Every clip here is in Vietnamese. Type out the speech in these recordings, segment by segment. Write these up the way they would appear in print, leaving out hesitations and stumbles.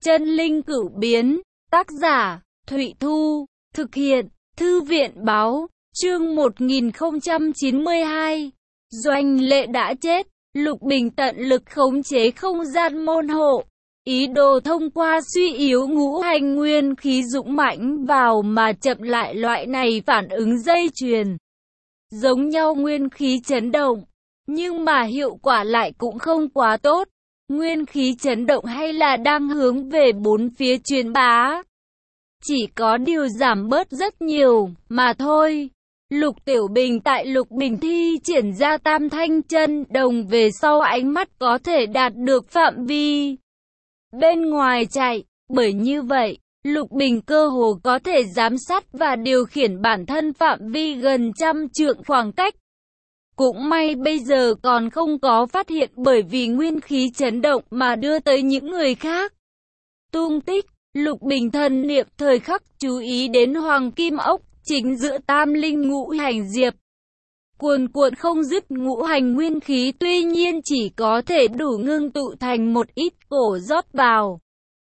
Chân linh cửu biến, tác giả, Thụy Thu, thực hiện, Thư viện báo, chương 1092. Doanh Lệ đã chết, Lục Bình tận lực khống chế không gian môn hộ, ý đồ thông qua suy yếu ngũ hành nguyên khí dũng mãnh vào mà chậm lại loại này phản ứng dây chuyền. Giống nhau nguyên khí chấn động, nhưng mà hiệu quả lại cũng không quá tốt. Nguyên khí chấn động hay là đang hướng về bốn phía truyền bá, chỉ có điều giảm bớt rất nhiều mà thôi. Lục Tiểu Bình tại Lục Bình thi triển ra tam thanh chân đồng về sau, ánh mắt có thể đạt được phạm vi bên ngoài chạy, bởi như vậy Lục Bình cơ hồ có thể giám sát và điều khiển bản thân phạm vi gần 100 trượng khoảng cách. Cũng may bây giờ còn không có phát hiện bởi vì nguyên khí chấn động mà đưa tới những người khác tung tích. Lục Bình thần niệm thời khắc chú ý đến hoàng kim ốc chính giữa tam linh ngũ hành diệp. Cuồn cuộn không dứt ngũ hành nguyên khí tuy nhiên chỉ có thể đủ ngưng tụ thành một ít cổ rót vào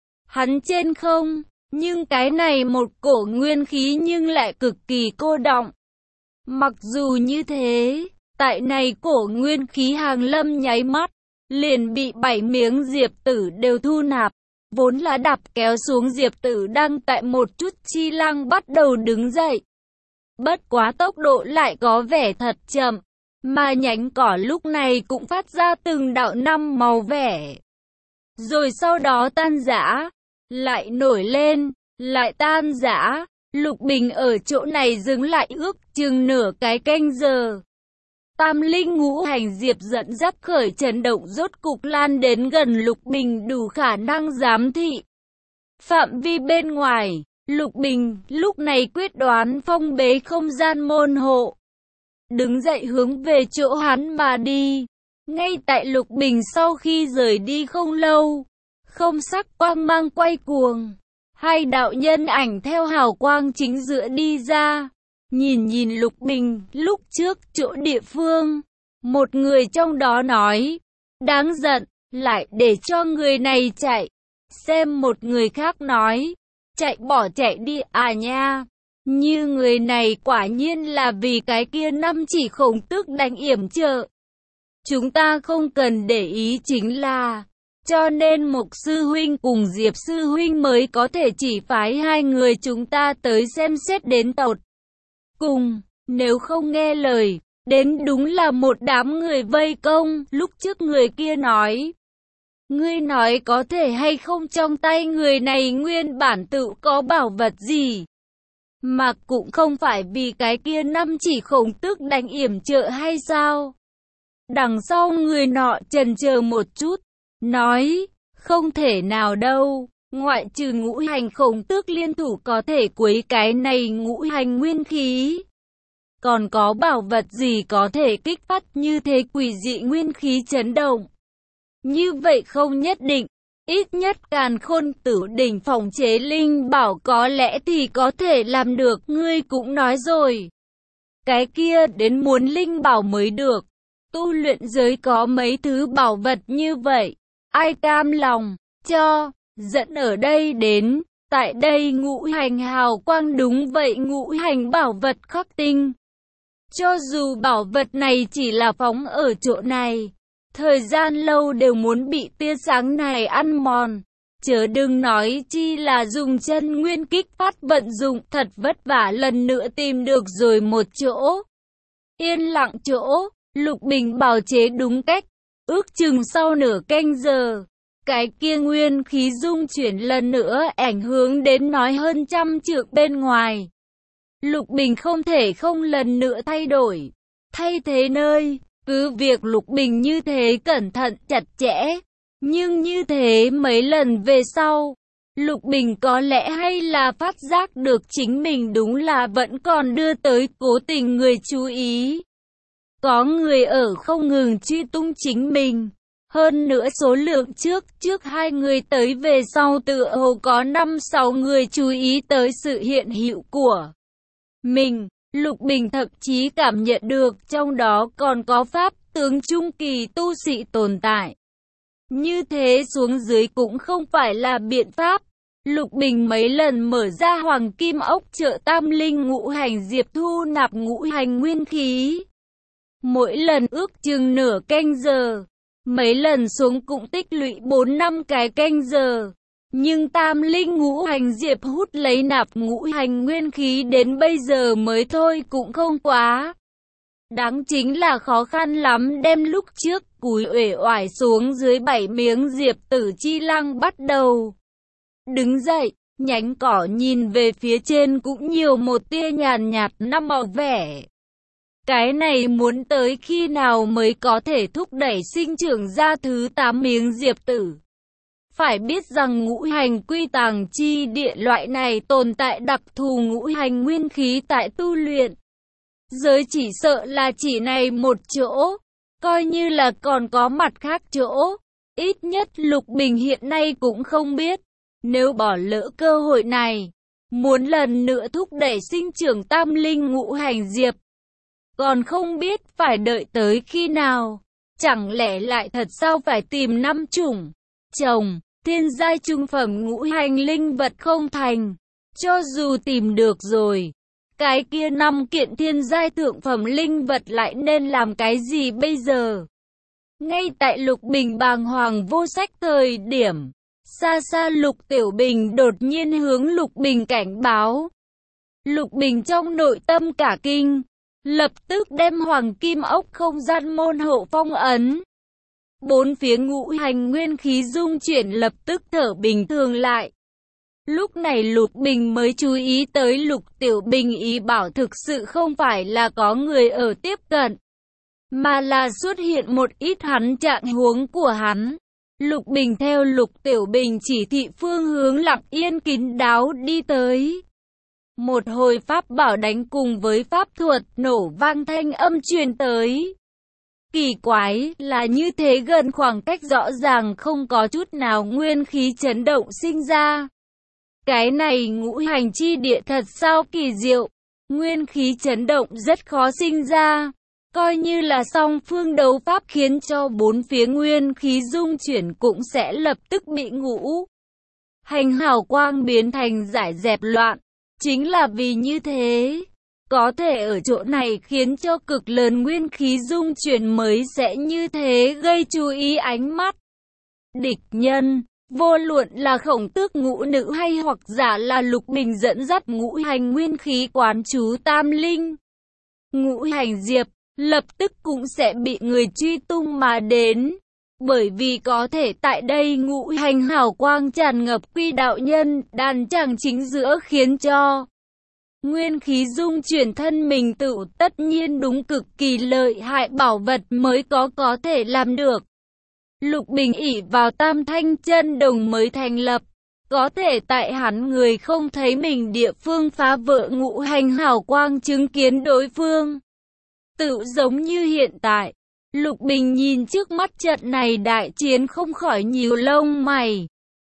hắn trên không, nhưng cái này một cổ nguyên khí nhưng lại cực kỳ cô đọng. Mặc dù như thế, tại này cổ nguyên khí hàng lâm nháy mắt liền bị 7 miếng diệp tử đều thu nạp. Vốn là đạp kéo xuống diệp tử đang tại một chút chi lăng bắt đầu đứng dậy. Bất quá tốc độ lại có vẻ thật chậm, mà nhánh cỏ lúc này cũng phát ra từng đạo năm màu vẻ. Rồi sau đó tan rã, lại nổi lên, lại tan rã. Lục Bình ở chỗ này dừng lại ước chừng nửa cái canh giờ. Tam linh ngũ hành diệp dẫn dắt khởi chấn động rốt cục lan đến gần Lục Bình, đủ khả năng giám thị phạm vi bên ngoài. Lục Bình lúc này quyết đoán phong bế không gian môn hộ, đứng dậy hướng về chỗ hắn mà đi. Ngay tại Lục Bình sau khi rời đi không lâu, không sắc quang mang quay cuồng, hai đạo nhân ảnh theo hào quang chính giữa đi ra. Nhìn Lục Bình lúc trước chỗ địa phương, một người trong đó nói, đáng giận, lại để cho người này chạy. Xem một người khác nói, bỏ chạy đi à nha. Như người này quả nhiên là vì cái kia năm chỉ khổng tước đánh yểm trợ. Chúng ta không cần để ý chính là, cho nên Mộc sư huynh cùng Diệp sư huynh mới có thể chỉ phái hai người chúng ta tới xem xét đến tột cùng, nếu không nghe lời, đến đúng là một đám người vây công. Lúc trước người kia nói, ngươi nói có thể hay không trong tay người này nguyên bản tự có bảo vật gì, mà cũng không phải vì cái kia năm chỉ khổng tước đánh yểm trợ hay sao? Đằng sau người nọ chần chờ một chút, nói, không thể nào đâu, ngoại trừ ngũ hành khổng tước liên thủ có thể quấy cái này ngũ hành nguyên khí. Còn có bảo vật gì có thể kích phát như thế quỷ dị nguyên khí chấn động? Như vậy không nhất định, ít nhất Càn Khôn Tử đỉnh phòng chế linh bảo có lẽ thì có thể làm được. Ngươi cũng nói rồi, cái kia đến muốn linh bảo mới được. Tu luyện giới có mấy thứ bảo vật như vậy, ai cam lòng cho dẫn ở đây đến. Tại đây ngũ hành hào quang, đúng vậy, ngũ hành bảo vật khắc tinh. Cho dù bảo vật này chỉ là phóng ở chỗ này, thời gian lâu đều muốn bị tia sáng này ăn mòn. Chớ đừng nói chi là dùng chân nguyên kích phát vận dụng, thật vất vả lần nữa tìm được rồi một chỗ yên lặng chỗ. Lục Bình bào chế đúng cách, ước chừng sau nửa canh giờ, cái kia nguyên khí dung chuyển lần nữa ảnh hưởng đến nói hơn 100 trượng bên ngoài. Lục Bình không thể không lần nữa thay thế nơi. Cứ việc Lục Bình như thế cẩn thận chặt chẽ, nhưng như thế mấy lần về sau, Lục Bình có lẽ hay là phát giác được chính mình đúng là vẫn còn đưa tới cố tình người chú ý. Có người ở không ngừng truy tung chính mình. Hơn nữa số lượng trước hai người tới về sau tựa hồ có 5-6 người chú ý tới sự hiện hữu của mình. Lục Bình thậm chí cảm nhận được trong đó còn có pháp tướng trung kỳ tu sĩ tồn tại. Như thế xuống dưới cũng không phải là biện pháp. Lục Bình mấy lần mở ra hoàng kim ốc chợ tam linh ngũ hành diệp thu nạp ngũ hành nguyên khí. Mỗi lần ước chừng nửa canh giờ. Mấy lần xuống cũng tích lũy 4-5 cái canh giờ. Nhưng tam linh ngũ hành diệp hút lấy nạp ngũ hành nguyên khí đến bây giờ mới thôi cũng không quá. Đáng chính là khó khăn lắm đem lúc trước cúi uể oải xuống dưới 7 miếng diệp tử chi lăng bắt đầu. Đứng dậy, nhánh cỏ nhìn về phía trên cũng nhiều một tia nhàn nhạt năm màu vẻ. Cái này muốn tới khi nào mới có thể thúc đẩy sinh trưởng ra thứ 8 miếng diệp tử. Phải biết rằng ngũ hành quy tàng chi địa loại này tồn tại đặc thù ngũ hành nguyên khí tại tu luyện. Giới chỉ sợ là chỉ này một chỗ, coi như là còn có mặt khác chỗ. Ít nhất Lục Bình hiện nay cũng không biết. Nếu bỏ lỡ cơ hội này, muốn lần nữa thúc đẩy sinh trưởng tam linh ngũ hành diệp, còn không biết phải đợi tới khi nào. Chẳng lẽ lại thật sao phải tìm 5 chủng trồng thiên giai trung phẩm ngũ hành linh vật không thành? Cho dù tìm được rồi, cái kia 5 kiện thiên giai thượng phẩm linh vật lại nên làm cái gì bây giờ? Ngay tại Lục Bình bàng hoàng vô sách thời điểm, xa xa Lục Tiểu Bình đột nhiên hướng Lục Bình cảnh báo. Lục Bình trong nội tâm cả kinh, lập tức đem hoàng kim ốc không gian môn hộ phong ấn. 4 phía ngũ hành nguyên khí dung chuyển lập tức thở bình thường lại. Lúc này Lục Bình mới chú ý tới Lục Tiểu Bình ý bảo thực sự không phải là có người ở tiếp cận, mà là xuất hiện một ít hắn trạng huống của hắn. Lục Bình theo Lục Tiểu Bình chỉ thị phương hướng lặng yên kín đáo đi tới. Một hồi pháp bảo đánh cùng với pháp thuật nổ vang thanh âm truyền tới. Kỳ quái là như thế gần khoảng cách rõ ràng không có chút nào nguyên khí chấn động sinh ra. Cái này ngũ hành chi địa thật sao kỳ diệu, nguyên khí chấn động rất khó sinh ra. Coi như là song phương đấu pháp khiến cho 4 phía nguyên khí dung chuyển cũng sẽ lập tức bị ngũ hành hào quang biến thành giải dẹp loạn. Chính là vì như thế, có thể ở chỗ này khiến cho cực lớn nguyên khí dung chuyển mới sẽ như thế gây chú ý ánh mắt địch nhân. Vô luận là Khổng Tước ngũ nữ hay hoặc giả là Lục Bình dẫn dắt ngũ hành nguyên khí quán chú tam linh ngũ hành diệp, lập tức cũng sẽ bị người truy tung mà đến. Bởi vì có thể tại đây ngũ hành hào quang tràn ngập quy đạo nhân đàn chẳng chính giữa khiến cho nguyên khí dung chuyển thân mình tự tất nhiên đúng cực kỳ lợi hại bảo vật mới có thể làm được. Lục Bình ỷ vào tam thanh chân đồng mới thành lập, có thể tại hắn người không thấy mình địa phương phá vỡ ngũ hành hào quang chứng kiến đối phương. Tự giống như hiện tại, Lục Bình nhìn trước mắt trận này đại chiến không khỏi nhíu lông mày.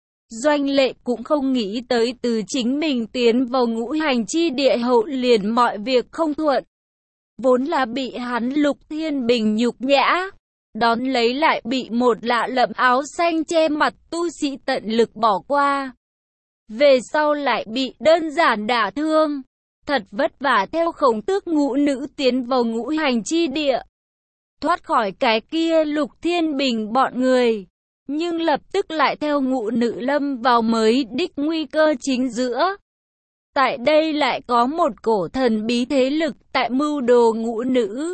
Doanh Lệ cũng không nghĩ tới từ chính mình tiến vào ngũ hành chi địa hậu liền mọi việc không thuận. Vốn là bị hắn Lục Thiên Bình nhục nhã, đón lấy lại bị một lạ lẫm áo xanh che mặt tu sĩ tận lực bỏ qua. Về sau lại bị đơn giản đả thương. Thật vất vả theo Khổng Tước ngũ nữ tiến vào ngũ hành chi địa, thoát khỏi cái kia Lục Thiên Bình bọn người, nhưng lập tức lại theo ngũ nữ lâm vào mới đích nguy cơ chính giữa. Tại đây lại có một cổ thần bí thế lực tại mưu đồ ngũ nữ.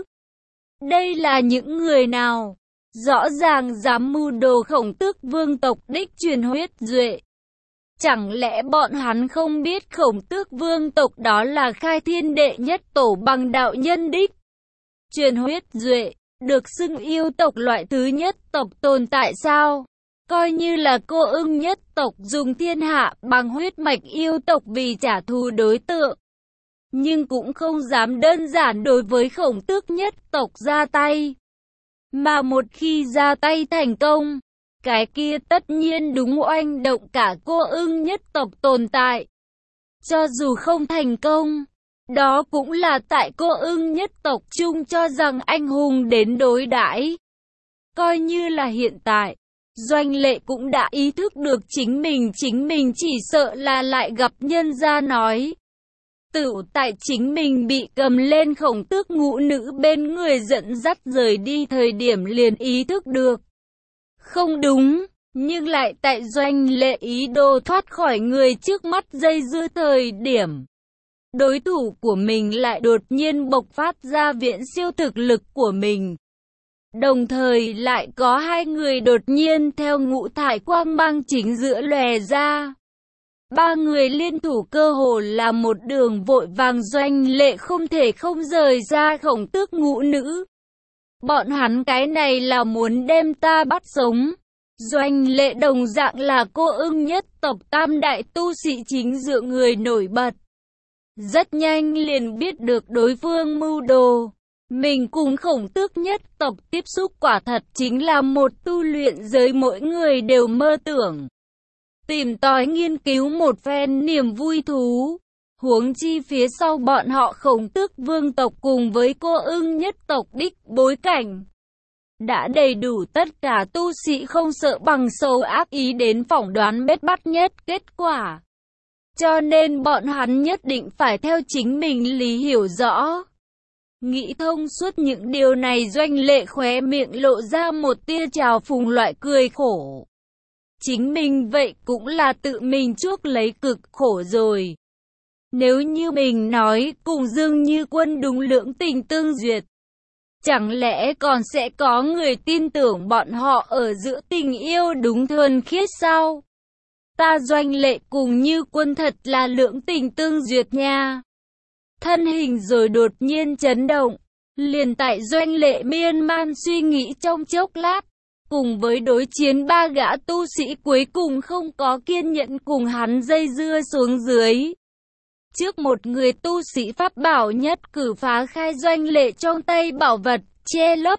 Đây là những người nào? Rõ ràng dám mưu đồ Khổng Tước vương tộc đích truyền huyết duệ. Chẳng lẽ bọn hắn không biết Khổng Tước vương tộc đó là khai thiên đệ nhất tổ bằng đạo nhân đích truyền huyết duệ, được xưng yêu tộc loại thứ nhất tộc tồn tại sao? Coi như là cô ưng nhất tộc dùng thiên hạ bằng huyết mạch yêu tộc vì trả thù đối tượng, nhưng cũng không dám đơn giản đối với Khổng Tước nhất tộc ra tay. Mà một khi ra tay thành công, cái kia tất nhiên đúng oanh động cả cô ưng nhất tộc tồn tại. Cho dù không thành công, đó cũng là tại cô ưng nhất tộc chung cho rằng anh hùng đến đối đãi. Coi như là hiện tại, Doanh Lệ cũng đã ý thức được chính mình chỉ sợ là lại gặp nhân gia nói. Tựu tại chính mình bị cầm lên Khổng Tước ngũ nữ bên người dẫn dắt rời đi thời điểm liền ý thức được. Không đúng, nhưng lại tại Doanh Lệ ý đồ thoát khỏi người trước mắt dây dưa thời điểm. Đối thủ của mình lại đột nhiên bộc phát ra viễn siêu thực lực của mình. Đồng thời lại có hai người đột nhiên theo ngũ thải quang mang chính giữa lòe ra. Ba người liên thủ cơ hồ là một đường vội vàng. Doanh Lệ không thể không rời ra Khổng Tước ngũ nữ. Bọn hắn cái này là muốn đem ta bắt sống. Doanh Lệ đồng dạng là cô ưng nhất tộc tam đại tu sĩ chính giữa người nổi bật. Rất nhanh liền biết được đối phương mưu đồ. Mình cùng Khổng Tước nhất tộc tiếp xúc quả thật chính là một tu luyện giới mỗi người đều mơ tưởng. Tìm tòi nghiên cứu một phen niềm vui thú. Huống chi phía sau bọn họ Khổng Tước vương tộc cùng với cô ưng nhất tộc đích bối cảnh. Đã đầy đủ tất cả tu sĩ không sợ bằng sâu ác ý đến phỏng đoán bết bắt nhất kết quả. Cho nên bọn hắn nhất định phải theo chính mình lý hiểu rõ. Nghĩ thông suốt những điều này, Doanh Lệ khóe miệng lộ ra một tia trào phúng loại cười khổ. Chính mình vậy cũng là tự mình chuốc lấy cực khổ rồi. Nếu như mình nói cùng Dương Như Quân đúng lưỡng tình tương duyệt, chẳng lẽ còn sẽ có người tin tưởng bọn họ ở giữa tình yêu đúng thuần khiết sao? Ta Doanh Lệ cùng Như Quân thật là lưỡng tình tương duyệt nha. Thân hình rồi đột nhiên chấn động. Liền tại Doanh Lệ miên man suy nghĩ trong chốc lát, cùng với đối chiến ba gã tu sĩ cuối cùng không có kiên nhẫn cùng hắn dây dưa xuống dưới. Trước một người tu sĩ pháp bảo nhất cử phá khai Doanh Lệ trong tay bảo vật, che lấp.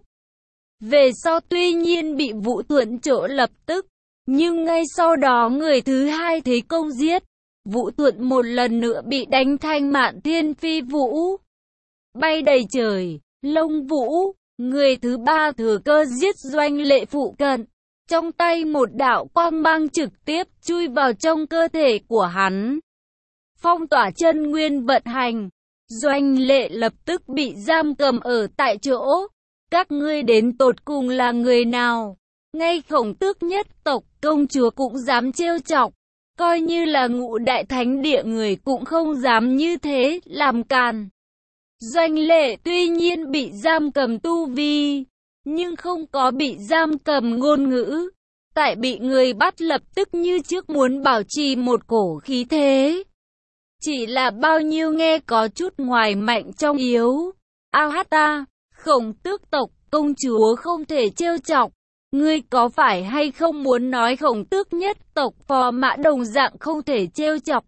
Về sau tuy nhiên bị Vũ Thuận chỗ lập tức, nhưng ngay sau đó người thứ hai thế công giết. Vũ Thuận một lần nữa bị đánh thành mạn thiên phi vũ, bay đầy trời, lông vũ. Người thứ ba thừa cơ giết Doanh Lệ phụ cận. Trong tay một đạo quang mang trực tiếp chui vào trong cơ thể của hắn. Phong tỏa chân nguyên vận hành. Doanh Lệ lập tức bị giam cầm ở tại chỗ. Các ngươi đến tột cùng là người nào? Ngay Khổng Tước nhất tộc công chúa cũng dám trêu chọc. Coi như là Ngũ Đại Thánh Địa người cũng không dám như thế làm càn. Doanh Lệ tuy nhiên bị giam cầm tu vi, nhưng không có bị giam cầm ngôn ngữ. Tại bị người bắt lập tức như trước muốn bảo trì một cổ khí thế. Chỉ là bao nhiêu nghe có chút ngoài mạnh trong yếu. Ta, Khổng Tước tộc công chúa không thể trêu chọc. Ngươi có phải hay không muốn nói Khổng Tước nhất tộc phò mã đồng dạng không thể trêu chọc?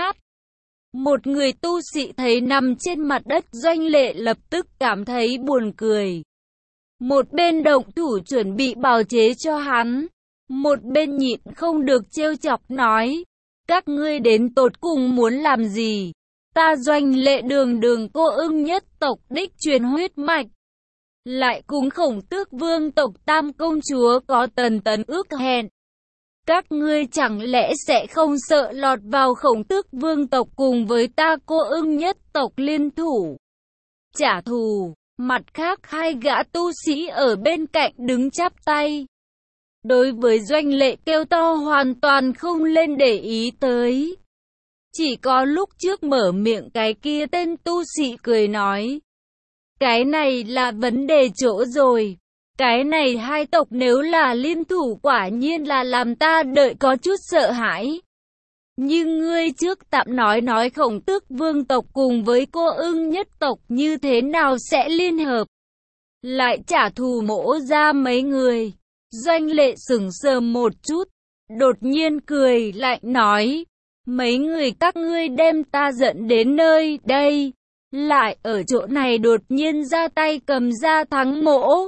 Một người tu sĩ thấy nằm trên mặt đất Doanh Lệ lập tức cảm thấy buồn cười. Một bên động thủ chuẩn bị bào chế cho hắn, một bên nhịn không được trêu chọc nói. Các ngươi đến tột cùng muốn làm gì? Ta Doanh Lệ đường cô ưng nhất tộc đích truyền huyết mạch. Lại cùng Khổng Tước vương tộc tam công chúa có tần ước hẹn. Các ngươi chẳng lẽ sẽ không sợ lọt vào Khổng Tước vương tộc cùng với ta cô ưng nhất tộc liên thủ trả thù? Mặt khác hai gã tu sĩ ở bên cạnh đứng chắp tay. Đối với Doanh Lệ kêu to hoàn toàn không lên để ý tới. Chỉ có lúc trước mở miệng cái kia tên tu sĩ cười nói. Cái này là vấn đề chỗ rồi. Cái này hai tộc nếu là liên thủ quả nhiên là làm ta đợi có chút sợ hãi. Nhưng ngươi trước tạm nói Khổng Tước vương tộc cùng với cô ưng nhất tộc như thế nào sẽ liên hợp. Lại trả thù mỗ ra mấy người. Doanh Lệ sững sờ một chút. Đột nhiên cười lại nói. Mấy người các ngươi đem ta dẫn đến nơi đây. Lại ở chỗ này đột nhiên ra tay cầm ra thắng mỗ.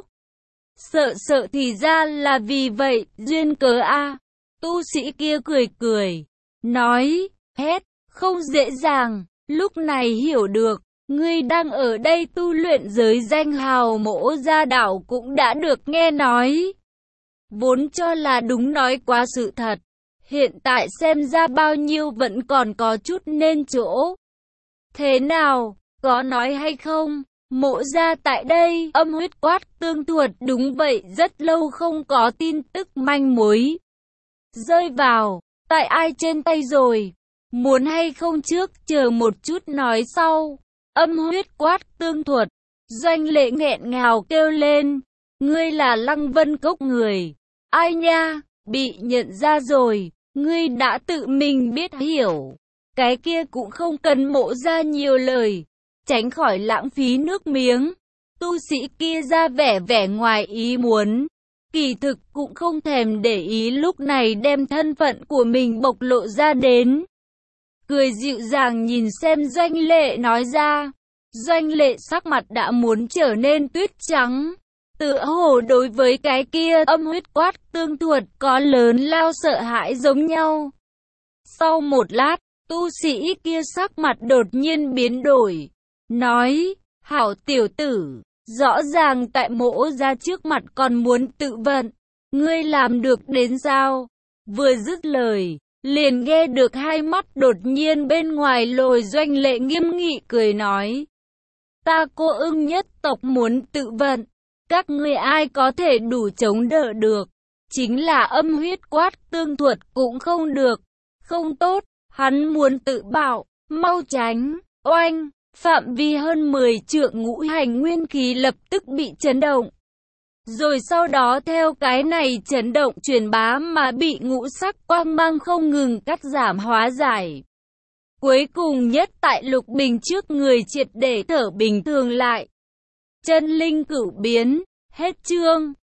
Sợ thì ra là vì vậy, duyên cớ a. Tu sĩ kia cười, nói, không dễ dàng, lúc này hiểu được, ngươi đang ở đây tu luyện giới danh hào mỗ gia đảo cũng đã được nghe nói. vốn cho là đúng nói quá sự thật. Hiện tại xem ra bao nhiêu vẫn còn có chút nên chỗ. Thế nào, có nói hay không? Mộ gia tại đây, âm huyết quát tương thuật, đúng vậy, rất lâu không có tin tức manh mối rơi vào tại ai trên tay rồi. Muốn hay không trước, chờ một chút nói sau. Âm huyết quát tương thuật, Doanh Lệ nghẹn ngào kêu lên, ngươi là Lăng Vân Cốc người. Ai nha, bị nhận ra rồi, ngươi đã tự mình biết hiểu. Cái kia cũng không cần Mộ gia nhiều lời, tránh khỏi lãng phí nước miếng. Tu sĩ kia ra vẻ ngoài ý muốn, kỳ thực cũng không thèm để ý lúc này đem thân phận của mình bộc lộ ra đến. Cười dịu dàng nhìn xem Doanh Lệ nói ra. Doanh Lệ sắc mặt đã muốn trở nên tuyết trắng. Tựa hồ đối với cái kia âm huyết quát tương thuật có lớn lao sợ hãi giống nhau. Sau một lát, tu sĩ kia sắc mặt đột nhiên biến đổi. Nói, hảo tiểu tử, rõ ràng tại Mộ gia trước mặt còn muốn tự vận. Ngươi làm được đến sao? Vừa dứt lời, liền nghe được hai mắt đột nhiên bên ngoài lồi Doanh Lệ nghiêm nghị cười nói. Ta Cô Ưng nhất tộc muốn tự vận. Các ngươi ai có thể đủ chống đỡ được? Chính là âm huyết quát tương thuật cũng không được. Không tốt, hắn muốn tự bạo, mau tránh, oanh. Phạm vi hơn 10 trượng ngũ hành nguyên khí lập tức bị chấn động. Rồi sau đó theo cái này chấn động truyền bá mà bị ngũ sắc quang mang không ngừng cắt giảm hóa giải. Cuối cùng nhất tại Lục Bình trước người triệt để thở bình thường lại. Chân linh cửu biến, hết chương.